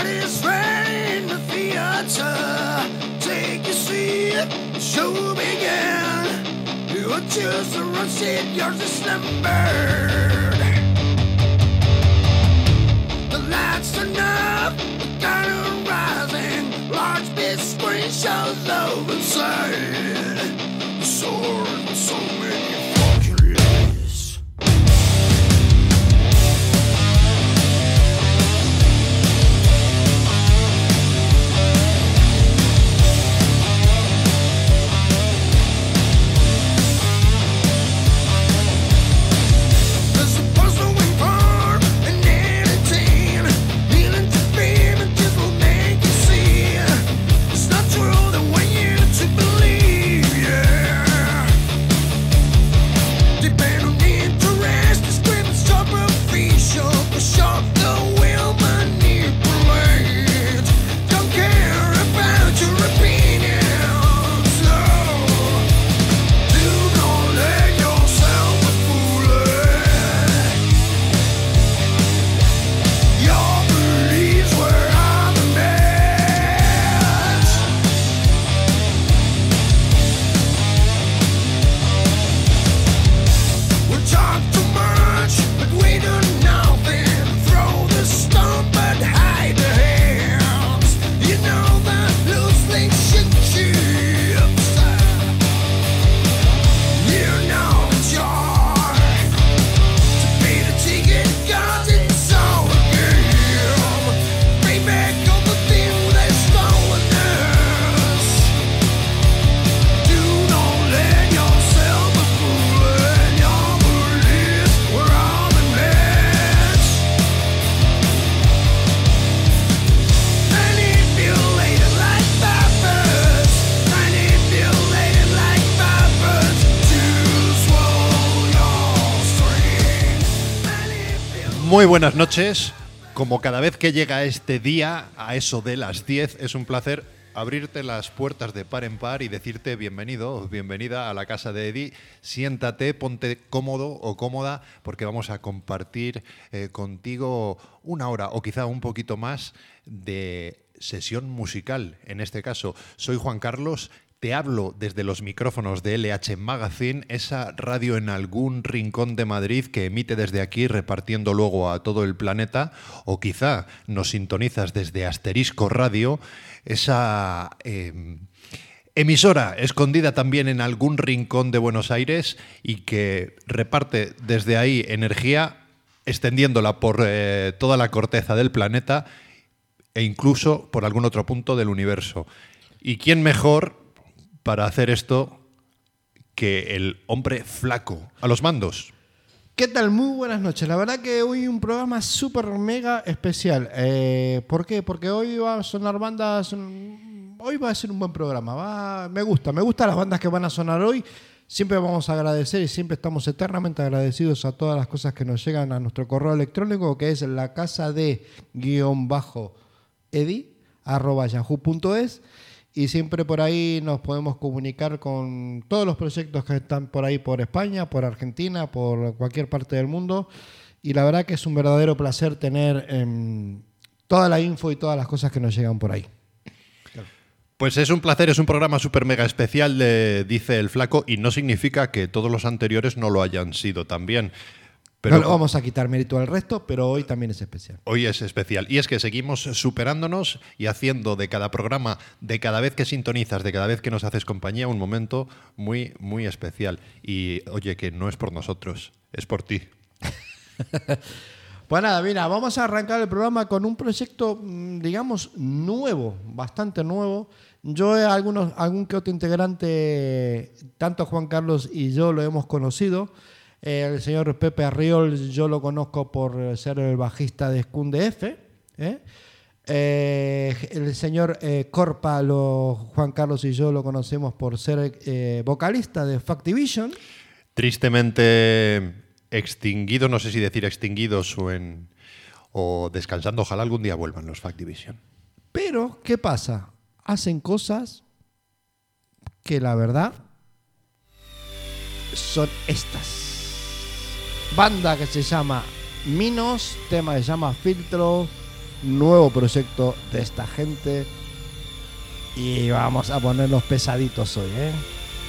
Everybody's ready in the theater. Take your seat, the show began. You choose the wrong seat, yours is numbered. The lights turn up, the curtain rising. Large big screen shows love inside. The sword with so many fucking lies. Muy buenas noches. Como cada vez que llega este día, a eso de las 10, es un placer abrirte las puertas de par en par y decirte bienvenido o bienvenida a la casa de Eddie. Siéntate, ponte cómodo o cómoda, porque vamos a compartir contigo una hora o quizá un poquito más de sesión musical. En este caso, soy Juan Carlos. Te hablo desde los micrófonos de LH Magazine, esa radio en algún rincón de Madrid que emite desde aquí repartiendo luego a todo el planeta, o quizá nos sintonizas desde Asterisco Radio, esa emisora escondida también en algún rincón de Buenos Aires y que reparte desde ahí energía, extendiéndola por toda la corteza del planeta e incluso por algún otro punto del universo. ¿Y quién mejor para hacer esto que el hombre flaco a los mandos? ¿Qué tal? Muy buenas noches. La verdad que hoy un programa súper mega especial. ¿Por qué? Porque hoy va a sonar bandas. Hoy va a ser un buen programa. Me gustan las bandas que van a sonar hoy. Siempre vamos a agradecer y siempre estamos eternamente agradecidos a todas las cosas que nos llegan a nuestro correo electrónico, que es lacasade_edi@yahoo.es. Y siempre por ahí nos podemos comunicar con todos los proyectos que están por ahí, por España, por Argentina, por cualquier parte del mundo. Y la verdad que es un verdadero placer tener toda la info y todas las cosas que nos llegan por ahí. Pues es un placer, es un programa súper mega especial, dice el flaco, y no significa que todos los anteriores no lo hayan sido también. Pero no le vamos a quitar mérito al resto, pero hoy también es especial. Hoy es especial. Y es que seguimos superándonos y haciendo de cada programa, de cada vez que sintonizas, de cada vez que nos haces compañía, un momento muy, muy especial. Y oye, que no es por nosotros, es por ti. Pues nada, mira, vamos a arrancar el programa con un proyecto, digamos, nuevo, bastante nuevo. Yo, algún que otro integrante, tanto Juan Carlos y yo lo hemos conocido. El señor Pepe Arriol, yo lo conozco por ser el bajista de Scunde F. El señor Corpa, Juan Carlos y yo lo conocemos por ser vocalista de Fact Division. Tristemente extinguido, no sé si decir extinguidos o descansando. Ojalá algún día vuelvan los Fact Division. Pero, ¿qué pasa? Hacen cosas que la verdad son estas. Banda que se llama Minos, tema que se llama Filtro, nuevo proyecto de esta gente. Y vamos a ponerlos pesaditos hoy, ¿eh?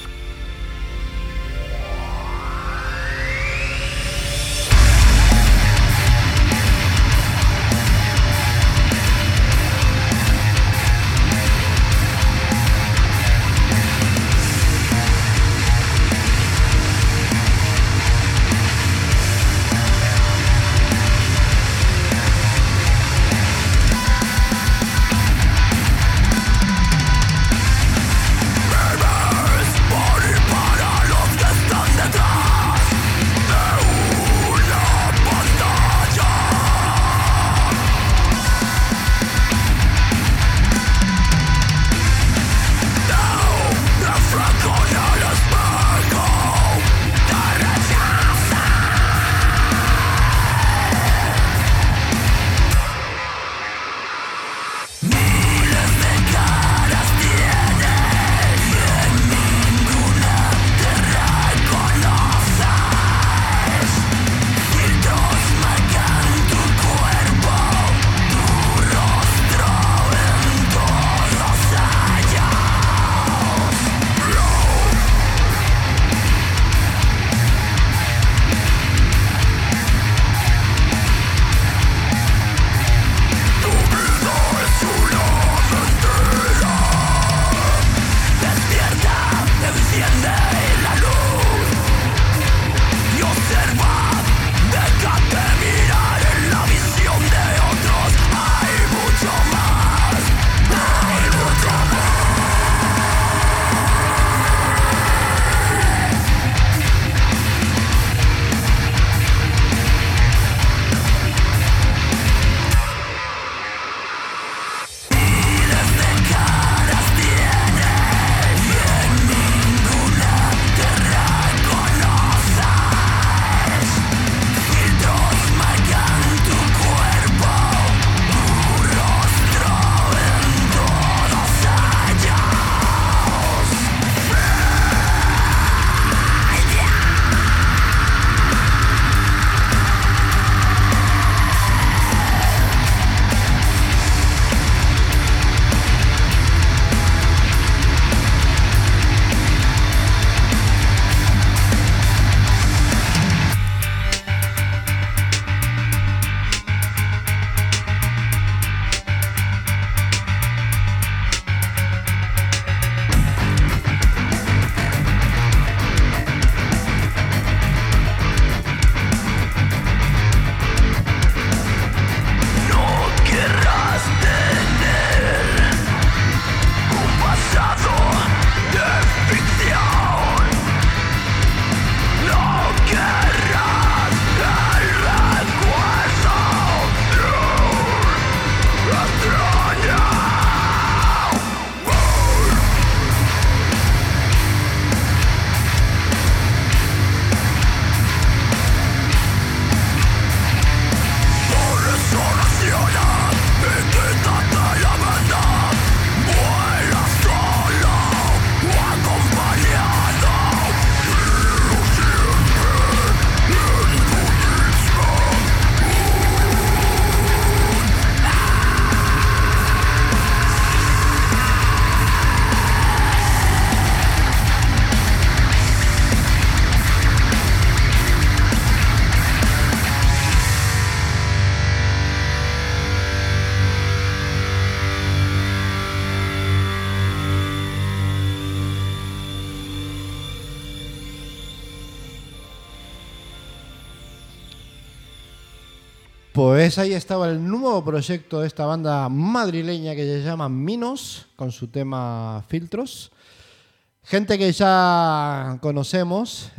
Pues ahí estaba el nuevo proyecto de esta banda madrileña que se llama Minos, con su tema Filtros. Gente que ya conocemos.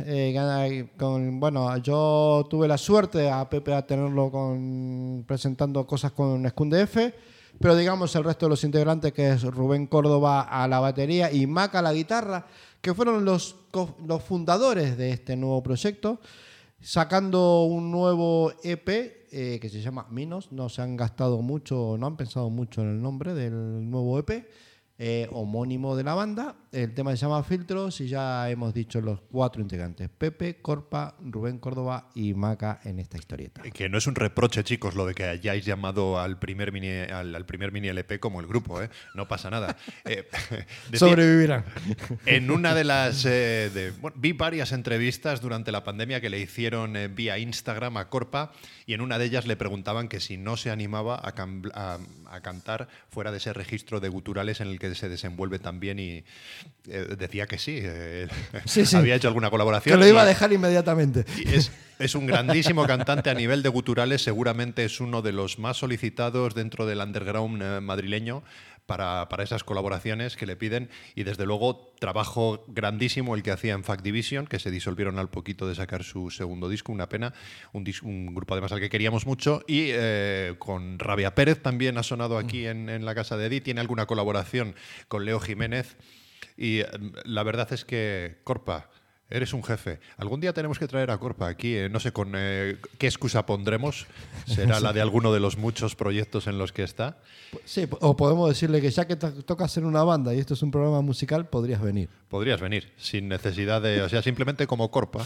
Bueno, yo tuve la suerte a Pepe a tenerlo presentando cosas con ScumDF, pero digamos el resto de los integrantes, que es Rubén Córdoba a la batería y Maca a la guitarra, que fueron los fundadores de este nuevo proyecto, sacando un nuevo EP que se llama Minos. No se han gastado mucho, no han pensado mucho en el nombre del nuevo EP, homónimo de la banda. El tema se llama Filtros y ya hemos dicho los 4 integrantes. Pepe, Corpa, Rubén Córdoba y Maca en esta historieta. Que no es un reproche, chicos, lo de que hayáis llamado al primer mini LP como el grupo, ¿eh? No pasa nada. Sobrevivirán. En una de las... vi varias entrevistas durante la pandemia que le hicieron vía Instagram a Corpa, y en una de ellas le preguntaban que si no se animaba a cantar fuera de ese registro de guturales en el que se desenvuelve también, y decía que sí. Sí. Había hecho alguna colaboración. Que lo iba a dejar inmediatamente. Y es un grandísimo cantante a nivel de guturales, seguramente es uno de los más solicitados dentro del underground madrileño para esas colaboraciones que le piden, y desde luego trabajo grandísimo el que hacía en Fact Division, que se disolvieron al poquito de sacar su segundo disco, una pena, un grupo además al que queríamos mucho, y con Rabia Pérez también ha sonado aquí en la casa de Eddie, tiene alguna colaboración con Leo Jiménez, y la verdad es que Corpa, eres un jefe. Algún día tenemos que traer a Corpa aquí. No sé con qué excusa pondremos. ¿Será la de alguno de los muchos proyectos en los que está? Sí, o podemos decirle que ya que toca hacer una banda y esto es un programa musical, podrías venir. Podrías venir, sin necesidad de... O sea, simplemente como Corpa.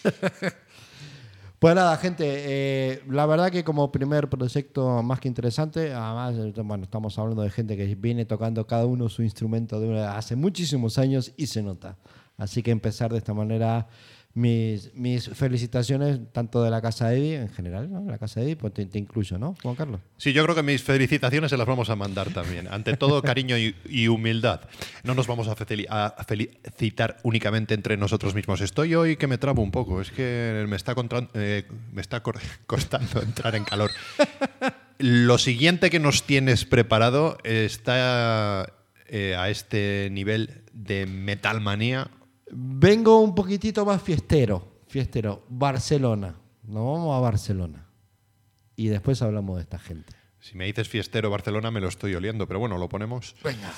Pues nada, gente, la verdad que como primer proyecto más que interesante, además, bueno, estamos hablando de gente que viene tocando cada uno su instrumento hace muchísimos años y se nota. Así que empezar de esta manera, mis felicitaciones, tanto de la Casa de Eddie en general, ¿no? La Casa de Eddie, pues te incluyo, ¿no, Juan Carlos? Sí, yo creo que mis felicitaciones se las vamos a mandar también. Ante todo, cariño y humildad. No nos vamos a felicitar únicamente entre nosotros mismos. Estoy hoy que me trabo un poco, es que me está costando entrar en calor. Lo siguiente que nos tienes preparado está a este nivel de metalmanía. Vengo un poquitito más fiestero, Barcelona. Nos vamos a Barcelona. Y después hablamos de esta gente. Si me dices fiestero Barcelona me lo estoy oliendo, pero bueno, lo ponemos. Venga.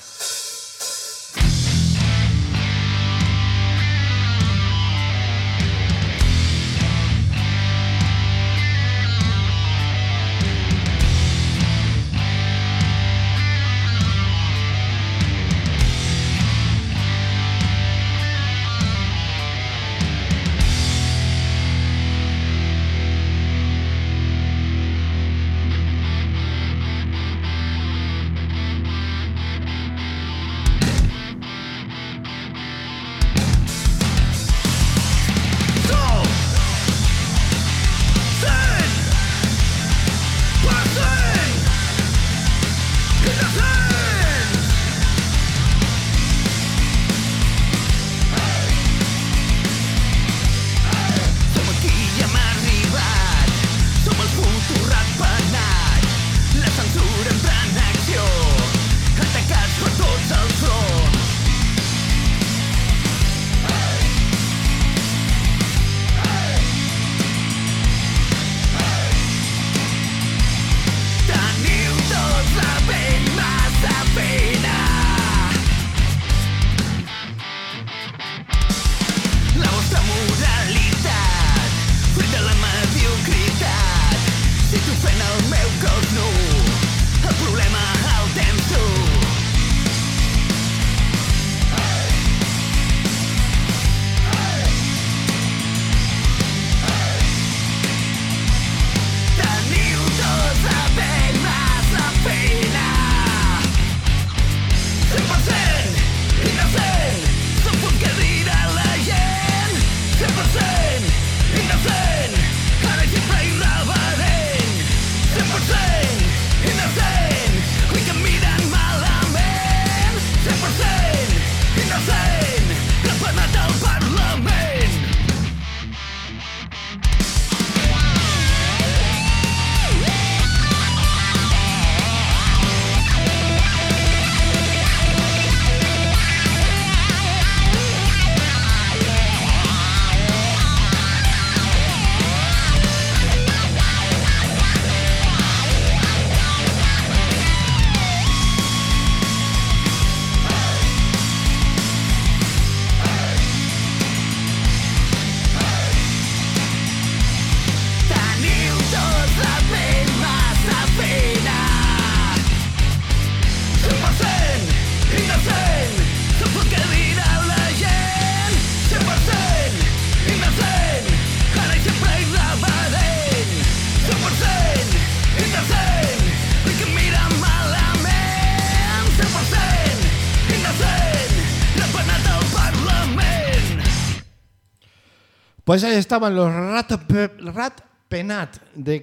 Pues ahí estaban los Rat Penat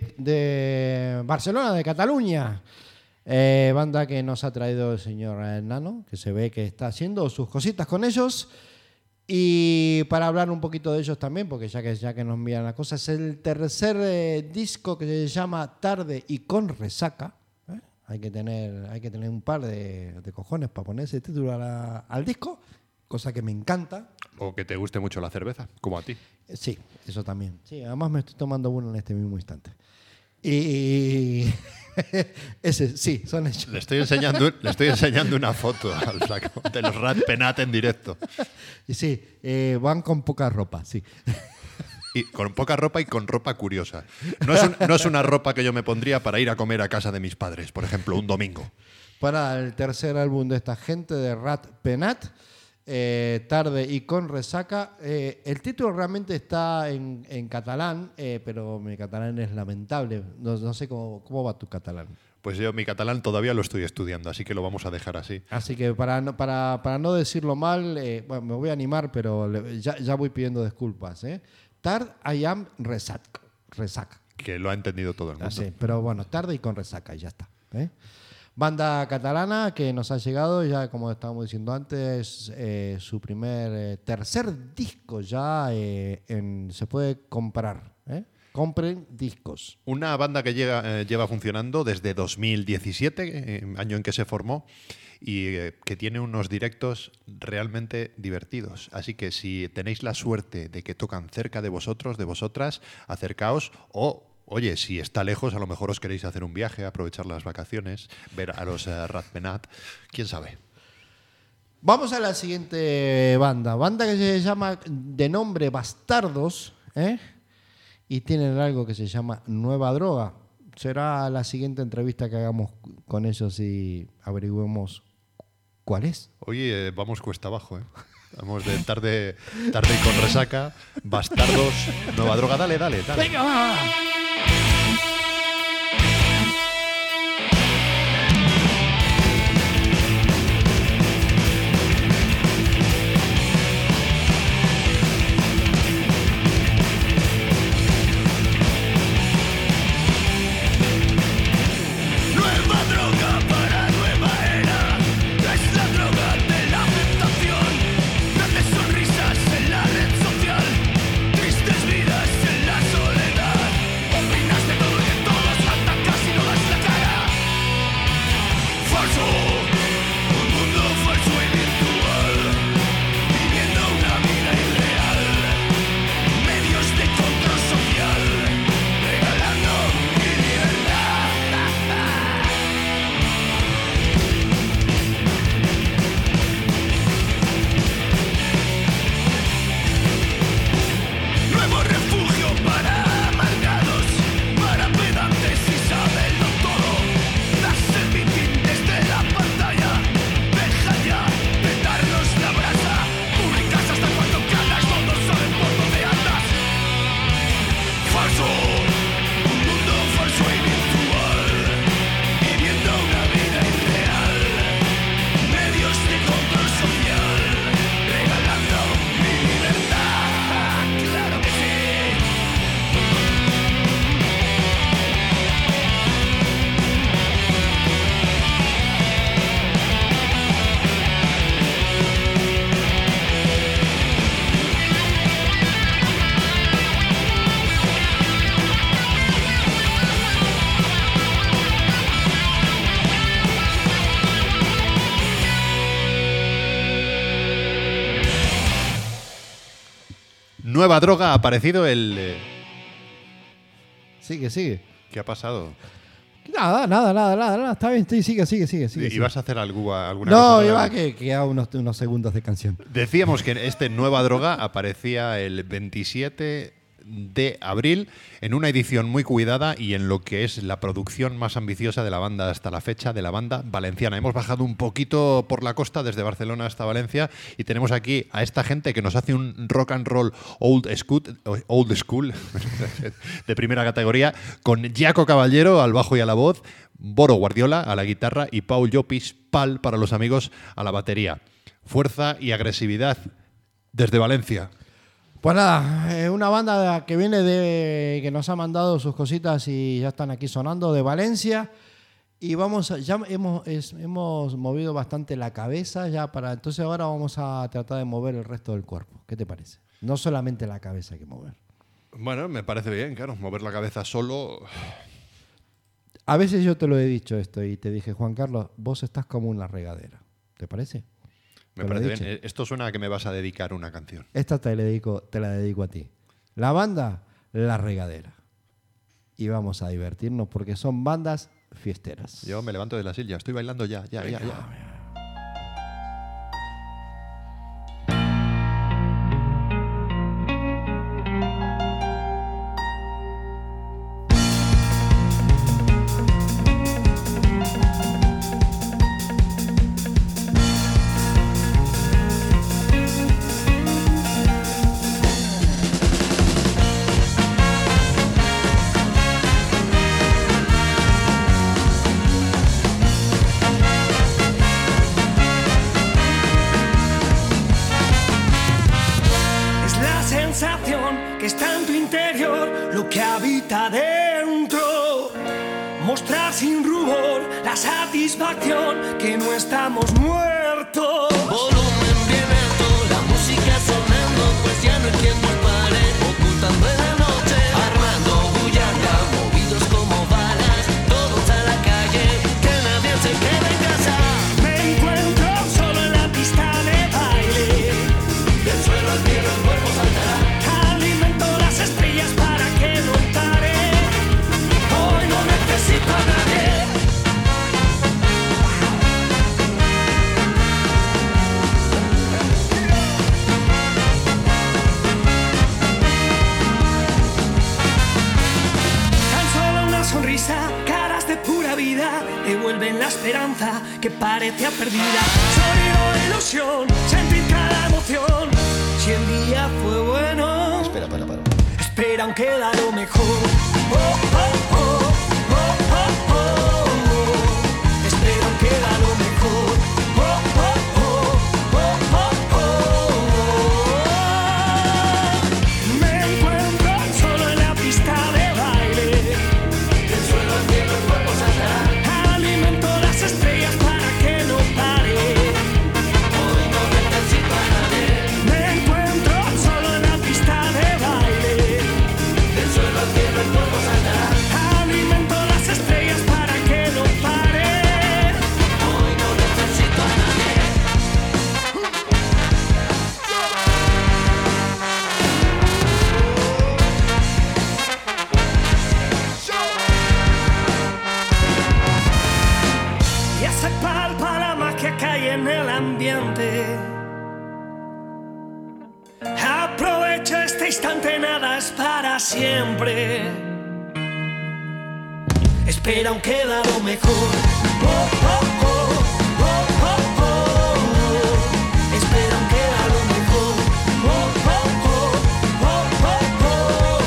de Barcelona, de Cataluña. Banda que nos ha traído el señor Nano, que se ve que está haciendo sus cositas con ellos. Y para hablar un poquito de ellos también, porque ya que nos miran las cosas, es el tercer disco que se llama Tarde y con Resaca. Hay que tener un par de cojones para poner ese título al disco, cosa que me encanta. O que te guste mucho la cerveza, como a ti. Sí, eso también. Sí, además me estoy tomando uno en este mismo instante. Y ese, sí, son ellos. Le estoy enseñando una foto al flaco de los Rat Penat en directo. Y sí, van con poca ropa, sí. Y con poca ropa y con ropa curiosa. No es una ropa que yo me pondría para ir a comer a casa de mis padres, por ejemplo, un domingo. Para el tercer álbum de esta gente, de Rat Penat, Tarde y con Resaca. El título realmente está en catalán, pero mi catalán es lamentable. No sé cómo va tu catalán. Pues yo mi catalán todavía lo estoy estudiando, así que lo vamos a dejar así. Así que para no decirlo mal, bueno, me voy a animar, pero ya voy pidiendo disculpas. Tard I am Resaca. Que lo ha entendido todo el mundo. Sí, pero bueno, Tarde y con Resaca, y ya está. Banda catalana que nos ha llegado, ya como estábamos diciendo antes, su tercer disco ya se puede comprar. Compren discos. Una banda que lleva funcionando desde 2017, año en que se formó, y que tiene unos directos realmente divertidos. Así que si tenéis la suerte de que tocan cerca de vosotros, de vosotras, acercaos o... Oye, si está lejos, a lo mejor os queréis hacer un viaje, aprovechar las vacaciones, ver a los Rat Penat, quién sabe. Vamos a la siguiente banda que se llama de nombre Bastardos, y tienen algo que se llama Nueva Droga. Será la siguiente entrevista que hagamos con ellos y averigüemos cuál es. Oye, vamos cuesta abajo, Vamos de tarde y con Resaca, Bastardos, Nueva Droga, dale. ¡Venga, va! Nueva droga para nueva era, es la droga de la aceptación. Grandes sonrisas en la red social, tristes vidas en la soledad. Opinas de todo y de todos, atacas y no das la cara. Falso, un mundo falso y virtual, viviendo una vida irreal. Medios de control social, regalando mi libertad. Nuevo refugio para amargados, para pedantes y saberlo todo. Das el mitin desde la pantalla, deja ya de darnos la brasa. Publicas hasta cuando ganas, todos saben por dónde andas. Falso, un mundo falso y virtual, viviendo una vida irreal. Medios de control social, regalando mi libertad. Claro que sí. Nueva Droga ha aparecido el... Sigue. ¿Qué ha pasado? Nada. Está bien, sigue. ¿Ibas a hacer alguna No, cosa? iba que haga unos segundos de canción. Decíamos que este Nueva Droga aparecía el 27 de abril en una edición muy cuidada y en lo que es la producción más ambiciosa de la banda hasta la fecha, de la banda valenciana. Hemos bajado un poquito por la costa desde Barcelona hasta Valencia y tenemos aquí a esta gente que nos hace un rock and roll old school de primera categoría, con Jaco Caballero al bajo y a la voz, Boro Guardiola a la guitarra y Paul Llopis Pal para los amigos a la batería. Fuerza y agresividad desde Valencia. Pues nada, una banda que viene que nos ha mandado sus cositas y ya están aquí sonando de Valencia. Y ya hemos movido bastante la cabeza entonces ahora vamos a tratar de mover el resto del cuerpo. ¿Qué te parece? No solamente la cabeza hay que mover. Bueno, me parece bien, claro, mover la cabeza solo. A veces yo te lo he dicho esto y te dije, Juan Carlos, vos estás como una regadera. ¿Te parece? Me parece bien. Esto suena a que me vas a dedicar una canción. Esta te la dedico a ti. La banda, La Regadera. Y vamos a divertirnos porque son bandas fiesteras. Yo me levanto de la silla, estoy bailando ya. Que está en tu interior, lo que habita dentro. Mostrar sin rubor la satisfacción que no estamos muertos. Volumen bien alto, la música sonando, pues ya no hay quien nos pare. Ocultando en la noche, armando bullanga, movidos como balas, todos a la calle, que nadie se quede en casa. Me encuentro solo en la pista de baile. Del suelo al cielo el cuerpo saltará. Estrellas para que no pare. Hoy no necesito a nadie. Tan solo una sonrisa, caras de pura vida, devuelven la esperanza que parecía perdida. Sonido de ilusión, sentir cada emoción. Si el día fue bueno, Espera. espera aún queda lo mejor. Oh, oh, oh, oh, oh, oh. Espera aún queda lo mejor. Oh, oh, oh, oh, oh, oh. Me encuentro solo en la pista de baile. Del suelo al cielo el cuerpo saltará. Alimento las estrellas para que no pare. Hoy no necesito a nadie. Me encuentro solo en la pista de baile. Del suelo al cielo el cuerpo saltará. Alimento las estrellas para que no pare. Hoy no necesito a nadie. Ya se palpa la magia que hay en el ambiente. Aprovecha este instante, nada es para siempre. Espera aún queda lo mejor. Oh, oh, oh, oh, oh, oh. Espera aún queda lo mejor. Oh, oh, oh, oh, oh,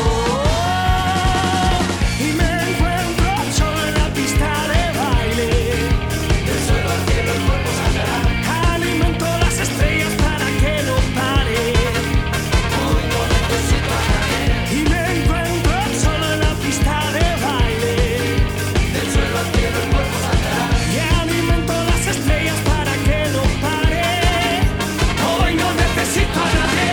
oh. Y me encuentro solo en la pista de baile. Del suelo al cielo el cuerpo saltará. Alimento las estrellas para que no pare. Hoy no necesito a nadie. Y me encuentro solo en la pista de baile. Del suelo al cielo el cuerpo saltará. Y alimento las estrellas para que no pare. Hoy no necesito a nadie.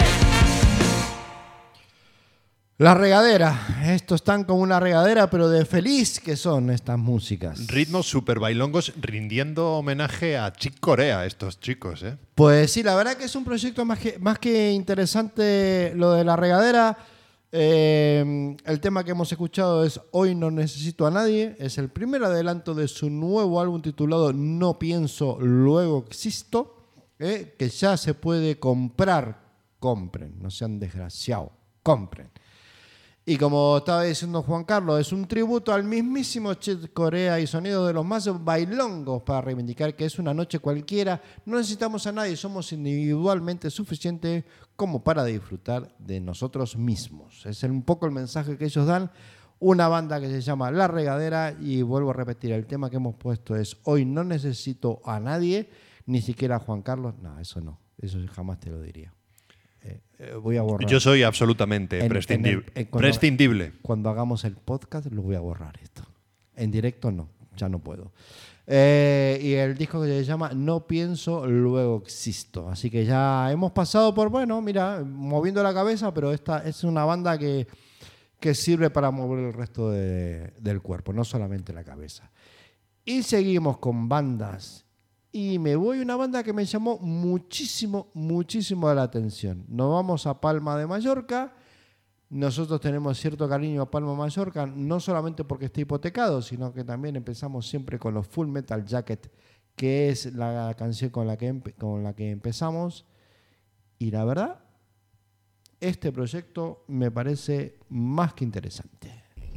La Regadera. Estos están como una regadera, pero de feliz que son estas músicas. Ritmos super bailongos rindiendo homenaje a Chick Corea, estos chicos, ¿eh? Pues sí, la verdad que es un proyecto más que interesante lo de La Regadera. El tema que hemos escuchado es Hoy no necesito a nadie. Es el primer adelanto de su nuevo álbum titulado No pienso, luego existo, que ya se puede comprar. Compren, no sean desgraciados, compren. Y como estaba diciendo Juan Carlos, es un tributo al mismísimo Chick Corea y sonidos de los más bailongos para reivindicar que es una noche cualquiera. No necesitamos a nadie, somos individualmente suficientes como para disfrutar de nosotros mismos. Es un poco el mensaje que ellos dan. Una banda que se llama La Regadera, y vuelvo a repetir, el tema que hemos puesto es Hoy no necesito a nadie, ni siquiera a Juan Carlos. No, eso jamás te lo diría. Voy a borrar. Yo soy absolutamente prescindible. Cuando hagamos el podcast lo voy a borrar esto. En directo no, ya no puedo. Y el disco que se llama No pienso, luego existo. Así que ya hemos pasado por, bueno, mira, moviendo la cabeza, pero esta es una banda que sirve para mover el resto del cuerpo, no solamente la cabeza. Y seguimos con bandas. Y me voy a una banda que me llamó muchísimo la atención. Nos vamos a Palma de Mallorca. Nosotros tenemos cierto cariño a Palma de Mallorca, no solamente porque está hipotecado, sino que también empezamos siempre con los Full Metal Jacket, que es la canción con la que empezamos. Y la verdad, este proyecto me parece más que interesante.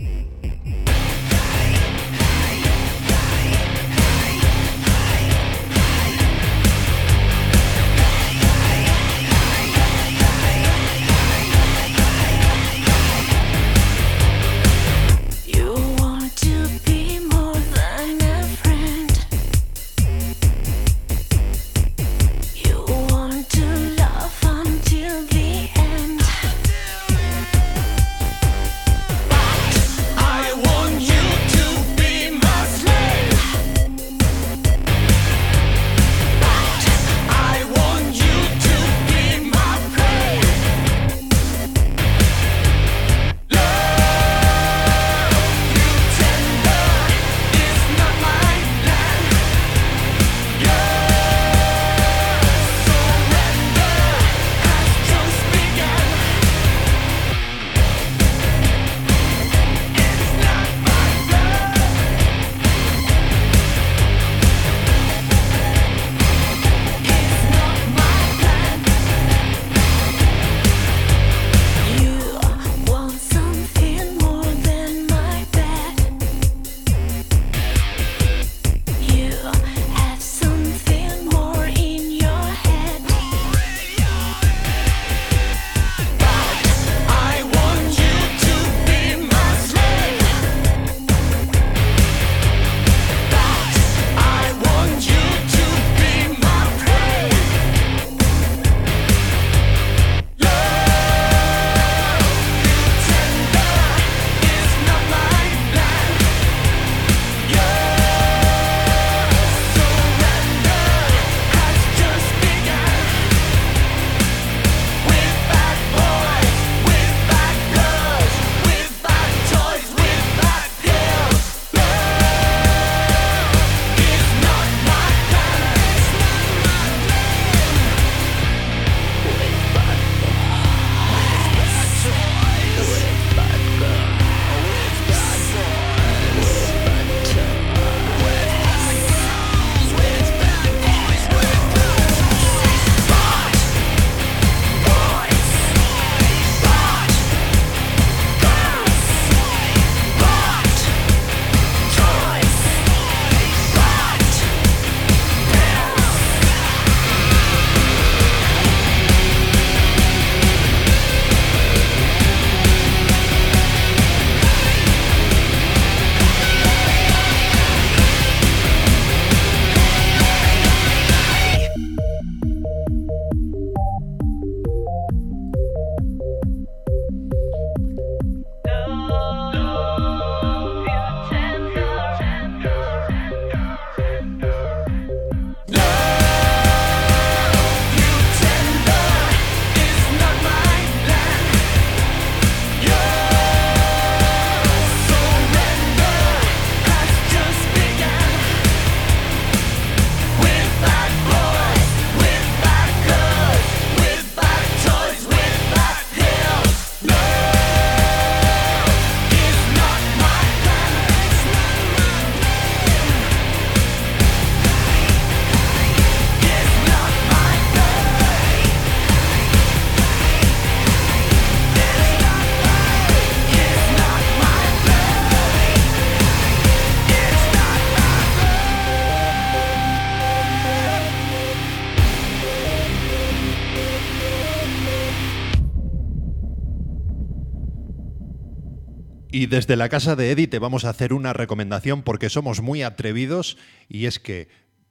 Y desde la casa de Eddie te vamos a hacer una recomendación porque somos muy atrevidos y es que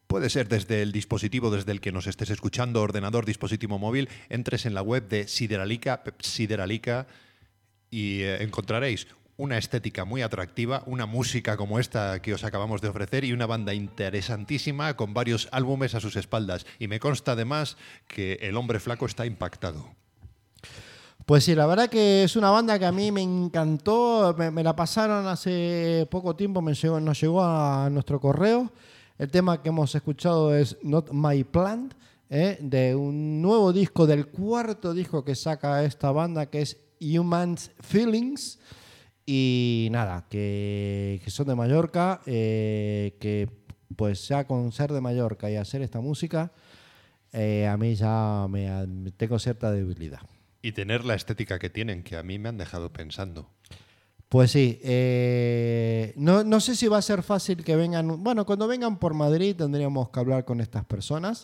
Puede ser desde el dispositivo desde el que nos estés escuchando, ordenador, dispositivo móvil, entres en la web de Sideralica y encontraréis una estética muy atractiva, una música como esta que os acabamos de ofrecer y una banda interesantísima con varios álbumes a sus espaldas. Y me consta además que el hombre flaco está impactado. Pues sí, la verdad que es una banda que a mí me encantó. Me la pasaron hace poco tiempo, nos llegó a nuestro correo. El tema que hemos escuchado es Not My Plan, de un nuevo disco, del cuarto disco que saca esta banda, que es Human Feelings. Y nada, que son de Mallorca, que pues ya con ser de Mallorca y hacer esta música, a mí ya tengo cierta debilidad. Y tener la estética que tienen, que a mí me han dejado pensando. Pues sí, no sé si va a ser fácil que vengan. Bueno, cuando vengan por Madrid tendríamos que hablar con estas personas.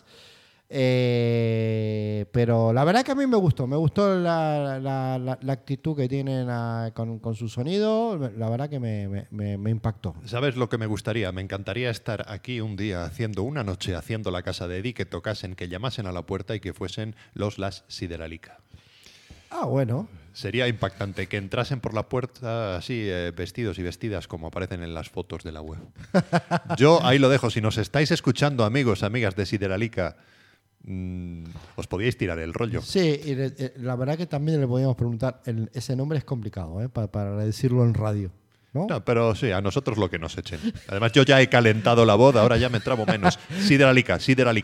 Pero la verdad que a mí me gustó la actitud que tienen con su sonido. La verdad que me impactó. ¿Sabes lo que me gustaría? Me encantaría estar aquí un día una noche haciendo la casa de Eddie, que tocasen, que llamasen a la puerta y que fuesen las Sideralica. Ah, bueno. Sería impactante que entrasen por la puerta así, vestidos y vestidas como aparecen en las fotos de la web. Yo ahí lo dejo. Si nos estáis escuchando, amigos, amigas de Sideralica, os podíais tirar el rollo. Sí, y la verdad que también le podíamos preguntar, ese nombre es complicado, para decirlo en radio, ¿no? No, pero sí, a nosotros lo que nos echen. Además, yo ya he calentado la voz, ahora ya me trabo menos. Sideralica.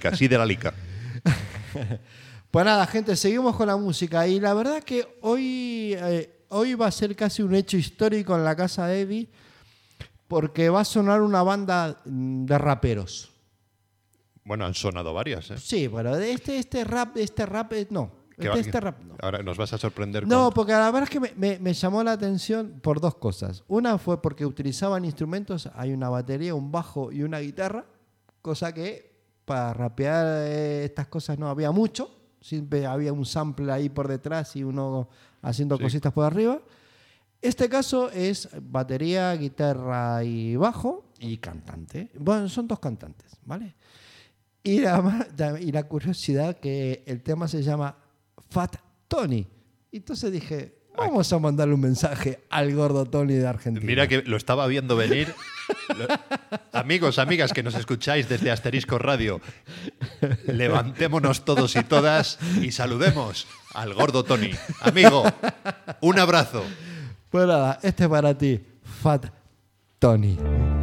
Pues nada, gente, seguimos con la música. Y la verdad que hoy va a ser casi un hecho histórico en la casa de Eddie, porque va a sonar una banda de raperos. Bueno, han sonado varias, ¿eh? Sí, bueno, este rap no. Ahora nos vas a sorprender. No, porque la verdad es que me llamó la atención por dos cosas. Una fue porque utilizaban instrumentos, hay una batería, un bajo y una guitarra, cosa que para rapear estas cosas no había mucho. Siempre había un sample ahí por detrás y uno haciendo cositas por arriba. Este caso es batería, guitarra y bajo y cantante. Bueno, son dos cantantes, ¿vale? Y la curiosidad que el tema se llama Fat Tony. Entonces dije, vamos a mandarle un mensaje al gordo Tony de Argentina. Mira que lo estaba viendo venir. Amigos, amigas que nos escucháis desde Asterisco Radio, levantémonos todos y todas y saludemos al gordo Tony. Amigo, un abrazo. Pues nada, este es para ti, Fat Tony.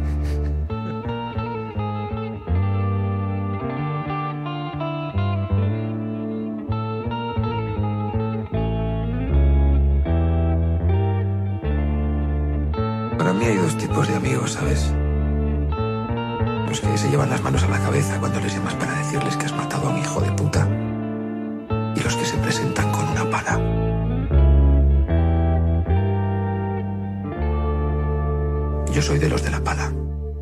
Para mí hay dos tipos de amigos, ¿sabes? Los que se llevan las manos a la cabeza cuando les llamas para decirles que has matado a un hijo de puta. Y los que se presentan con una pala. Yo soy de los de la pala.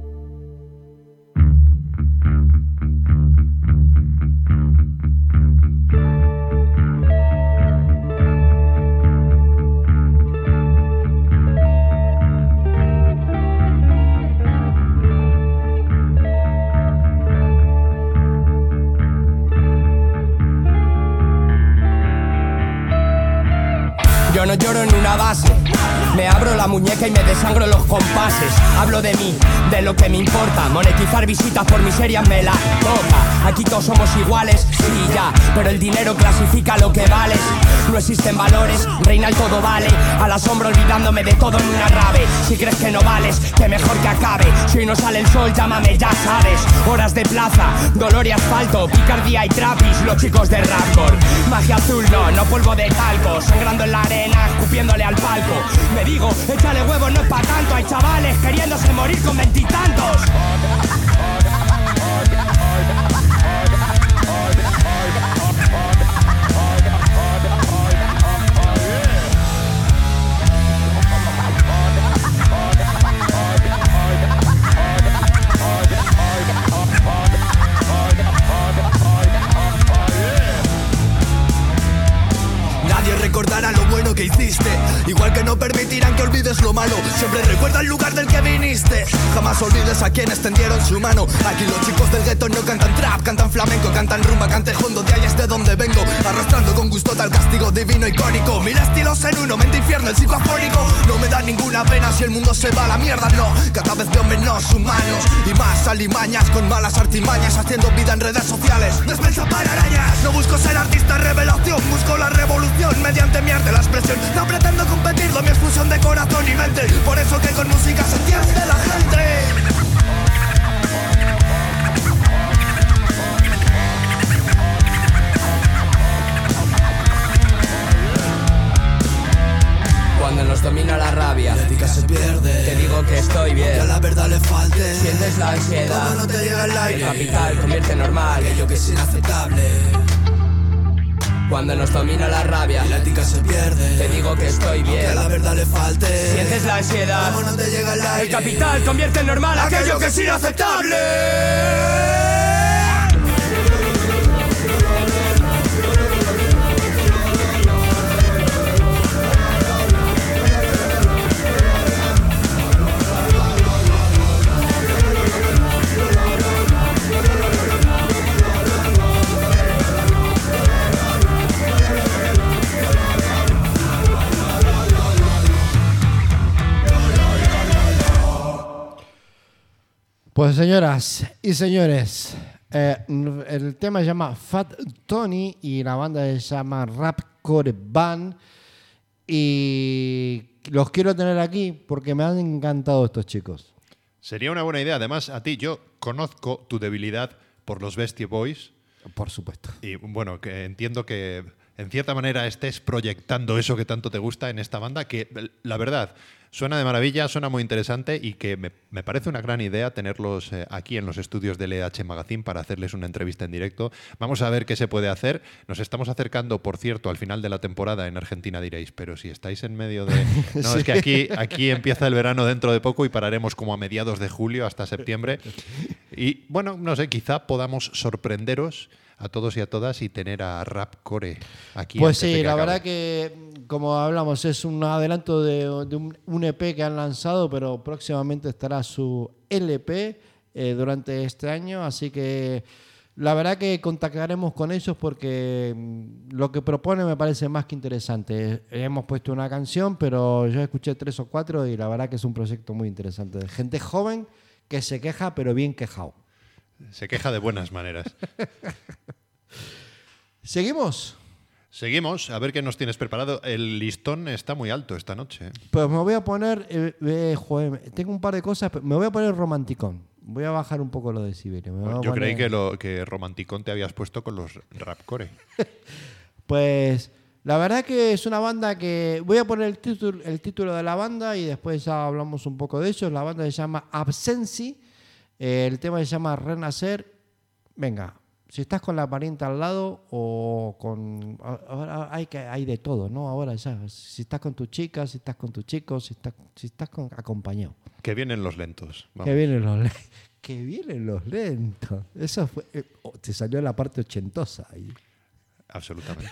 Yo no lloro en una base, me abro la muñeca y me desangro los compases. Hablo de mí, de lo que me importa. Monetizar visitas por miserias me la toca. Aquí todos somos iguales, sí ya, pero el dinero clasifica lo que vales. No existen valores, reina el todo vale. A la sombra olvidándome de todo en una rave. Si crees que no vales, que mejor que acabe. Si hoy no sale el sol, llámame, ya sabes. Horas de plaza, dolor y asfalto, picardía y trapis, los chicos de Rapcore. Magia azul, no polvo de talco. Sangrando en la arena, escupiéndole al palco. Me digo, échale huevos, no es pa' tanto. Hay chavales queriéndose morir con 20 y tantos. Recordará lo bueno que hiciste, igual que no permitirán que olvides lo malo. Siempre recuerda el lugar del que viniste, jamás olvides a quienes tendieron su mano. Aquí los chicos del gueto no cantan cantan flamenco, cantan rumba, canten hondo, de ahí es de donde vengo. Arrastrando con gusto tal castigo divino icónico. Mil estilos en uno, mente infierno, el psicoafónico. No me da ninguna pena si el mundo se va a la mierda, no. Cada vez veo menos humanos y más alimañas con malas artimañas, haciendo vida en redes sociales. Despensa para arañas. No busco ser artista revelación, busco la revolución mediante mi arte, la expresión. No pretendo competir, mi exfusión de corazón y mente. Por eso que con música se entiende la gente. Cuando nos domina la rabia, La ética se pierde. te digo que estoy Que a bien. la verdad le falte. Sientes la ansiedad, Todo no te llega al el aire. capital convierte en normal. Aquello que es inaceptable. Cuando nos domina la rabia, La ética se pierde. te digo que estoy Que a bien. la verdad le falte. Sientes la ansiedad, Todo no te llega al aire. el capital convierte en normal aquello que es inaceptable. Pues señoras y señores, el tema se llama Fat Tony y la banda se llama Rapcore Band y los quiero tener aquí porque me han encantado estos chicos. Sería una buena idea. Además, a ti yo conozco tu debilidad por los Beastie Boys Por supuesto. y bueno, que entiendo que en cierta manera estés proyectando eso que tanto te gusta en esta banda, que la verdad suena de maravilla, suena muy interesante y que me parece una gran idea tenerlos aquí en los estudios del EH Magazine para hacerles una entrevista en directo. Vamos a ver qué se puede hacer. Nos estamos acercando, por cierto, al final de la temporada. En Argentina diréis, pero si estáis en medio de... No, Sí. es que aquí empieza el verano dentro de poco y pararemos como a mediados de julio hasta septiembre. Y bueno, no sé, quizá podamos sorprenderos a todos y a todas y tener a Rapcore aquí. Pues antes de sí, que la acabe. verdad que, como hablamos, es un adelanto de un EP que han lanzado, pero próximamente estará su LP durante este año, así que la verdad que contactaremos con ellos porque lo que propone me parece más que interesante. Hemos puesto una canción, pero yo escuché 3 o 4 y la verdad que es un proyecto muy interesante. De gente joven que se queja, pero bien quejado. Se queja de buenas maneras. ¿Seguimos? Seguimos, a ver qué nos tienes preparado. El listón está muy alto esta noche. Pues me voy a poner, joder, tengo un par de cosas, me voy a poner romanticón. Voy a bajar un poco lo de Siberia. Yo creí que romanticón te habías puesto con los Rapcore. Pues la verdad que es una banda que... Voy a poner el título de la banda y después ya hablamos un poco de ellos. La banda se llama Absenci. El tema se llama Renacer. Venga, si estás con la parienta al lado o con... Ahora hay de todo, ¿no? Ahora ya, si estás con tu chica, si estás con tu chico, si estás acompañado. Que vienen los lentos. Vamos. Que vienen los lentos. Eso fue... te salió la parte ochentosa ahí. Absolutamente.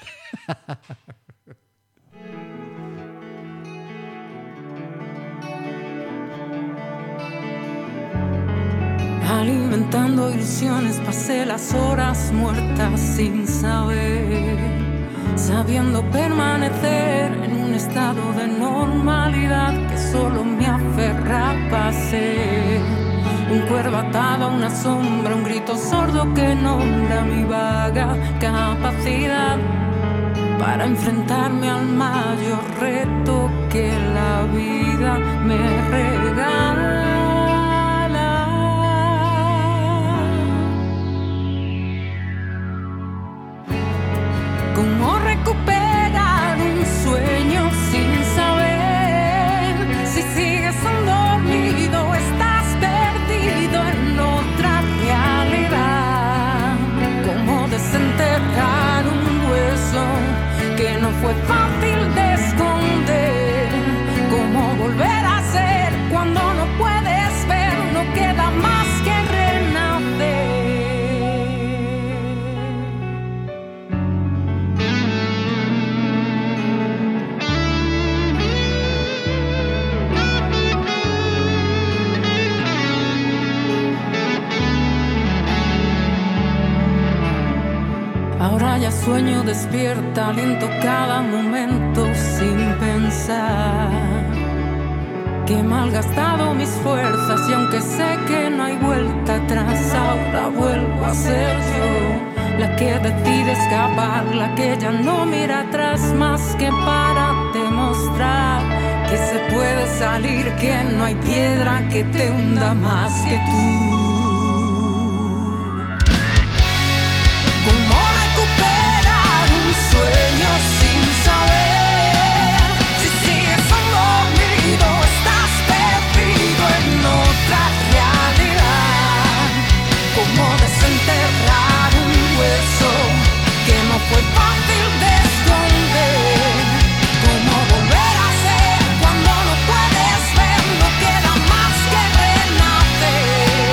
Alimentando ilusiones, pasé las horas muertas sin saber, sabiendo permanecer en un estado de normalidad que solo me aferraba a ser. Un cuervo atado a una sombra, un grito sordo que nombra mi vaga capacidad para enfrentarme al mayor reto que la vida me regala. ¿Cómo recuperar un sueño sin saber si sigues dormido o estás perdido en otra realidad? ¿Cómo desenterrar un hueso que no fue fácil de esconder? ¿Cómo volver a ser cuando no puedes Ahora ya sueño despierta, aliento cada momento sin pensar que he malgastado mis fuerzas y aunque sé que no hay vuelta atrás, ahora vuelvo a ser yo la que decide escapar, la que ya no mira atrás más que para demostrar que se puede salir, que no hay piedra que te hunda más que tú. ¿Cómo recuperar un sueño sin saber si sigues dormido o estás perdido en otra realidad? ¿Cómo desenterrar un hueso que no fue fácil de esconder? ¿Cómo volver a ser cuando no puedes ver? No queda más que renacer.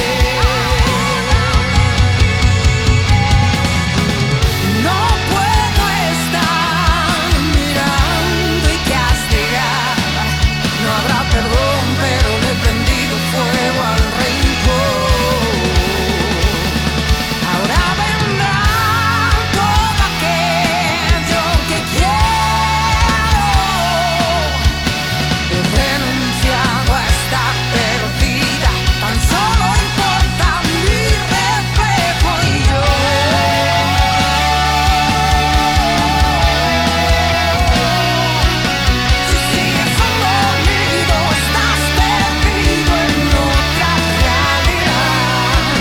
No puedo estar mirando y castigar. No habrá perdón, pero le he prendido fuego al rencor. Ahora vendrá todo aquello que quiero. He renunciado a estar perdida. Tan solo importa mi reflejo y yo. Si sigues dormido, estás perdido en otra realidad.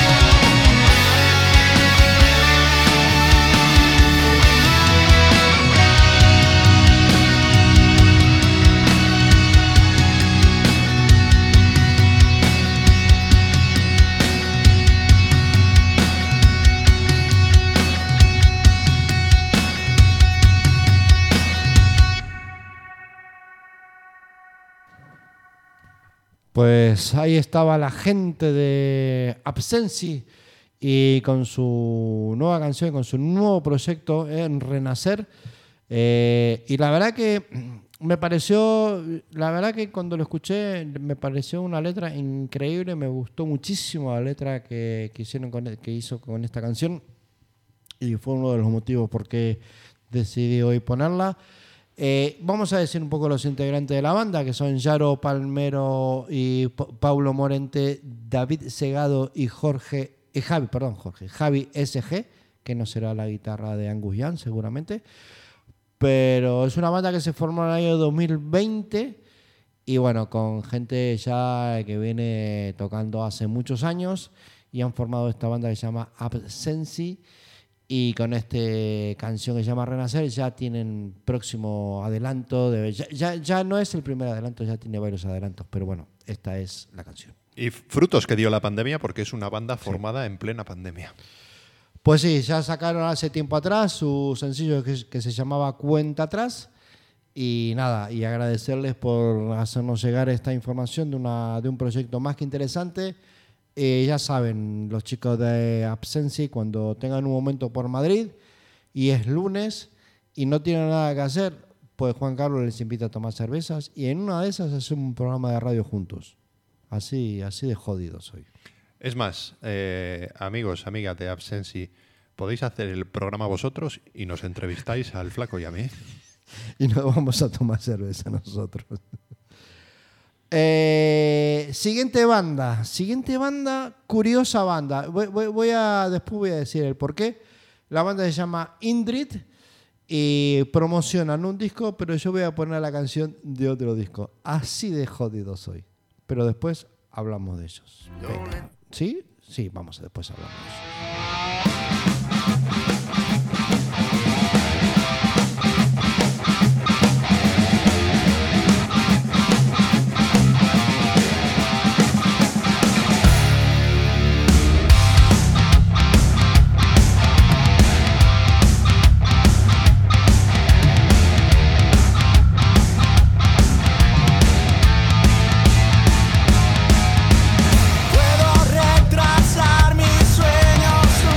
Pues ahí estaba la gente de Absensi y con su nueva canción, con su nuevo proyecto en Renacer. Y la verdad que cuando lo escuché me pareció una letra increíble, me gustó muchísimo la letra que hizo con esta canción y fue uno de los motivos por qué decidí hoy ponerla. Vamos a decir un poco los integrantes de la banda, que son Yaro Palmero y Paulo Morente, David Segado y Javi SG, que no será la guitarra de Angus Young seguramente, pero es una banda que se formó en el año 2020 y bueno, con gente ya que viene tocando hace muchos años y han formado esta banda que se llama Absensi. Y con esta canción que se llama Renacer ya tienen próximo adelanto. Ya no es el primer adelanto, ya tiene varios adelantos. Pero bueno, esta es la canción. Y frutos que dio la pandemia, porque es una banda formada en plena pandemia. Pues sí, ya sacaron hace tiempo atrás su sencillo que se llamaba Cuenta Atrás. Y nada, y agradecerles por hacernos llegar esta información de un proyecto más que interesante. Ya saben, los chicos de Absensi, cuando tengan un momento por Madrid y es lunes y no tienen nada que hacer, pues Juan Carlos les invita a tomar cervezas y en una de esas hacemos un programa de radio juntos. Así de jodido soy. Es más, amigos, amigas de Absensi, podéis hacer el programa vosotros y nos entrevistáis al Flaco y a mí. Y nos vamos a tomar cerveza nosotros. Siguiente banda, curiosa banda. Después voy a decir el porqué. La banda se llama Indrid y promocionan un disco, pero yo voy a poner la canción de otro disco. Así de jodido soy. Pero después hablamos de ellos. Venga. ¿Sí? Sí, vamos, después hablamos de ellos. Puedo retrasar mis sueños.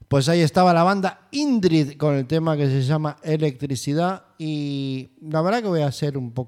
Pues ahí estaba la banda Indrid con el tema que se llama Electricidad. Y la verdad que voy a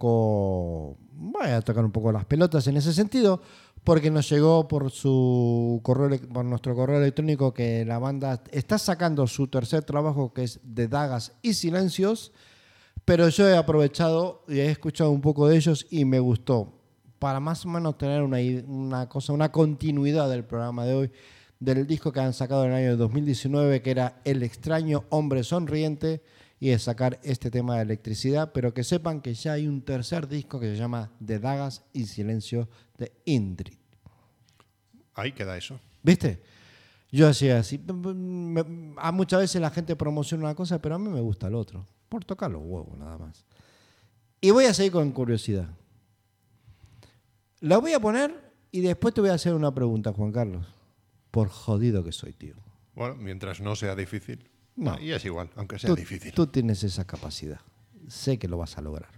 tocar un poco las pelotas en ese sentido, porque nos llegó por nuestro correo electrónico que la banda está sacando su tercer trabajo, que es De Dagas y Silencios, pero yo he aprovechado y he escuchado un poco de ellos y me gustó, para más o menos tener una continuidad del programa de hoy, del disco que han sacado en el año 2019, que era El extraño hombre sonriente, y de sacar este tema de Electricidad, pero que sepan que ya hay un tercer disco que se llama De Dagas y Silencio de Indrid. Ahí queda eso. ¿Viste? Yo hacía así. Muchas veces la gente promociona una cosa, pero a mí me gusta el otro. Por tocar los huevos, nada más. Y voy a seguir con curiosidad. La voy a poner y después te voy a hacer una pregunta, Juan Carlos. Por jodido que soy, tío. Bueno, mientras no sea difícil. No. Y es igual, aunque sea difícil. Tú tienes esa capacidad. Sé que lo vas a lograr.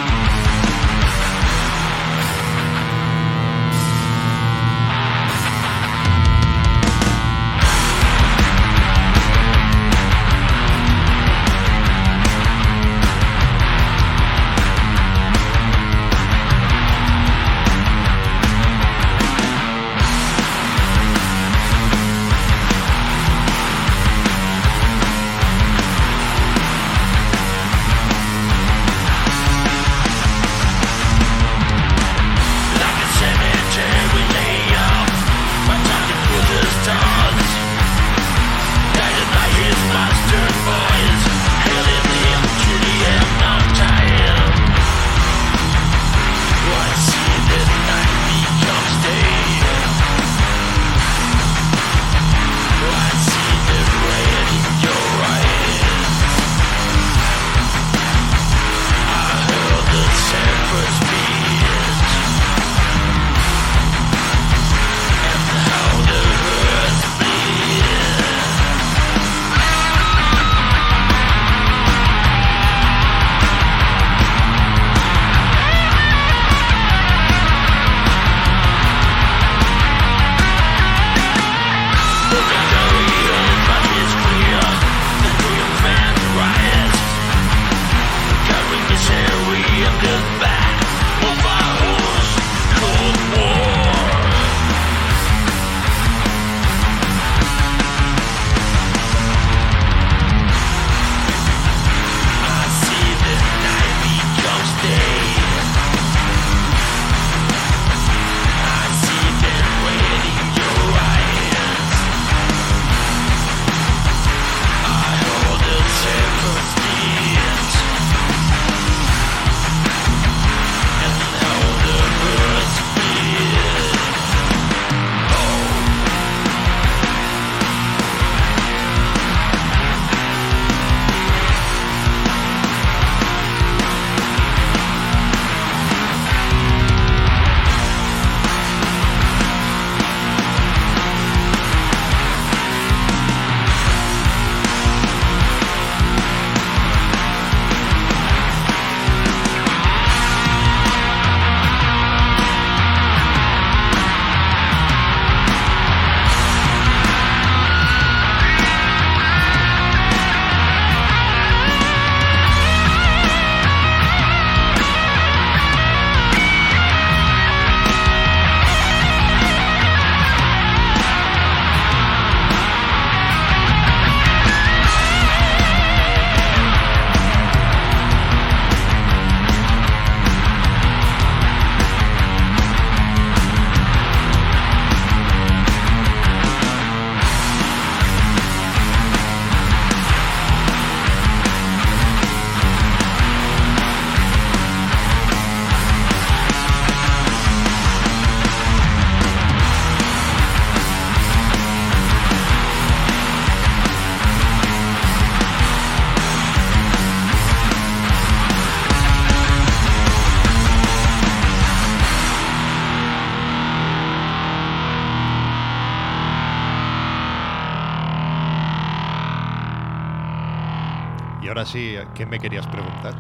ahora sí, ¿qué me querías preguntar?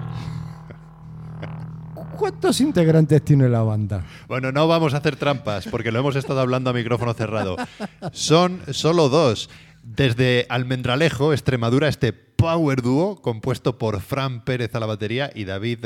¿Cuántos integrantes tiene la banda? Bueno, no vamos a hacer trampas porque lo hemos estado hablando a micrófono cerrado. Son solo dos. Desde Almendralejo, Extremadura, este power dúo compuesto por Fran Pérez a la batería y David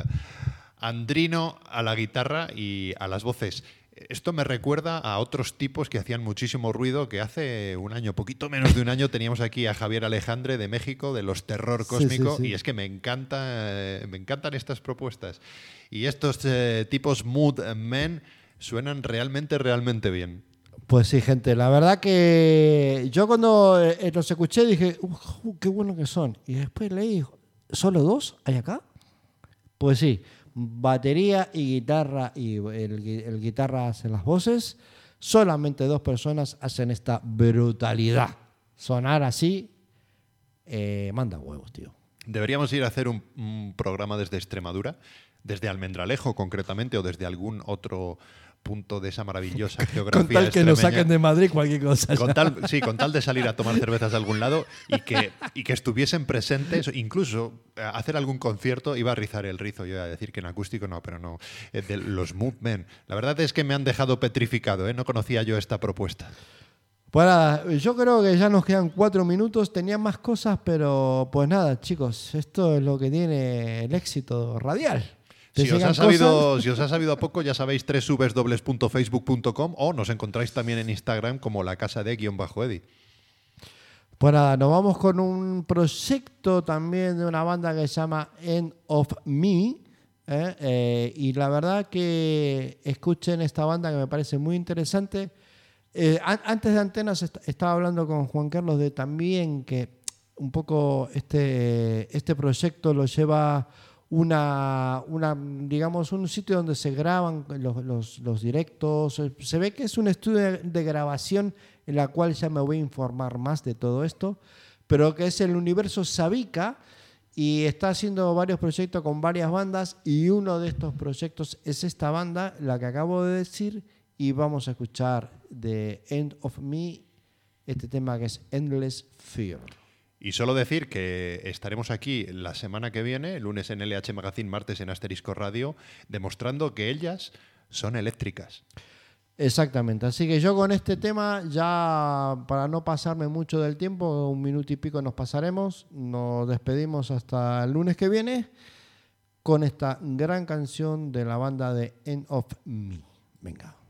Andrino a la guitarra y a las voces. Esto me recuerda a otros tipos que hacían muchísimo ruido, que hace un año, poquito menos de un año, teníamos aquí a Javier Alejandre de México, de Los Terror Cósmico, y es que me encantan estas propuestas. Y estos tipos Mood Men suenan realmente bien. Pues sí, gente, la verdad que yo cuando los escuché dije, qué bueno que son. Y después leí, ¿solo 2 hay acá? Pues sí, batería y guitarra, y el guitarra hace las voces. Solamente 2 personas hacen esta brutalidad. Sonar así, manda huevos, tío. Deberíamos ir a hacer un programa desde Extremadura, desde Almendralejo concretamente, o desde algún otro punto de esa maravillosa geografía Con tal que extremeña. nos saquen de Madrid cualquier cosa. Con tal de salir a tomar cervezas de algún lado y que estuviesen presentes, incluso hacer algún concierto. Iba a rizar el rizo, yo iba a decir que en acústico no, pero no, de los Movement. La verdad es que me han dejado petrificado, no conocía yo esta propuesta. Bueno, yo creo que ya nos quedan 4 minutos. Tenía más cosas, pero pues nada, chicos, esto es lo que tiene el éxito radial. Si os ha sabido a poco, ya sabéis, www.facebook.com, o nos encontráis también en Instagram como la casa de _Eddie. Pues nada, nos vamos con un proyecto también de una banda que se llama End of Me. Y la verdad que escuchen esta banda que me parece muy interesante. Antes de Antenas estaba hablando con Juan Carlos de también que un poco este proyecto lo lleva digamos, un sitio donde se graban los directos. Se ve que es un estudio de grabación en la cual ya me voy a informar más de todo esto, pero que es el Universo Sabica, y está haciendo varios proyectos con varias bandas, y uno de estos proyectos es esta banda, la que acabo de decir, y vamos a escuchar de End of Me este tema que es Endless Fear. Y solo decir que estaremos aquí la semana que viene, lunes en LH Magazine, martes en Asterisco Radio, demostrando que ellas son eléctricas. Exactamente, así que yo con este tema, ya para no pasarme mucho del tiempo, 1 minuto y pico nos pasaremos, nos despedimos hasta el lunes que viene con esta gran canción de la banda de End of Me. Venga.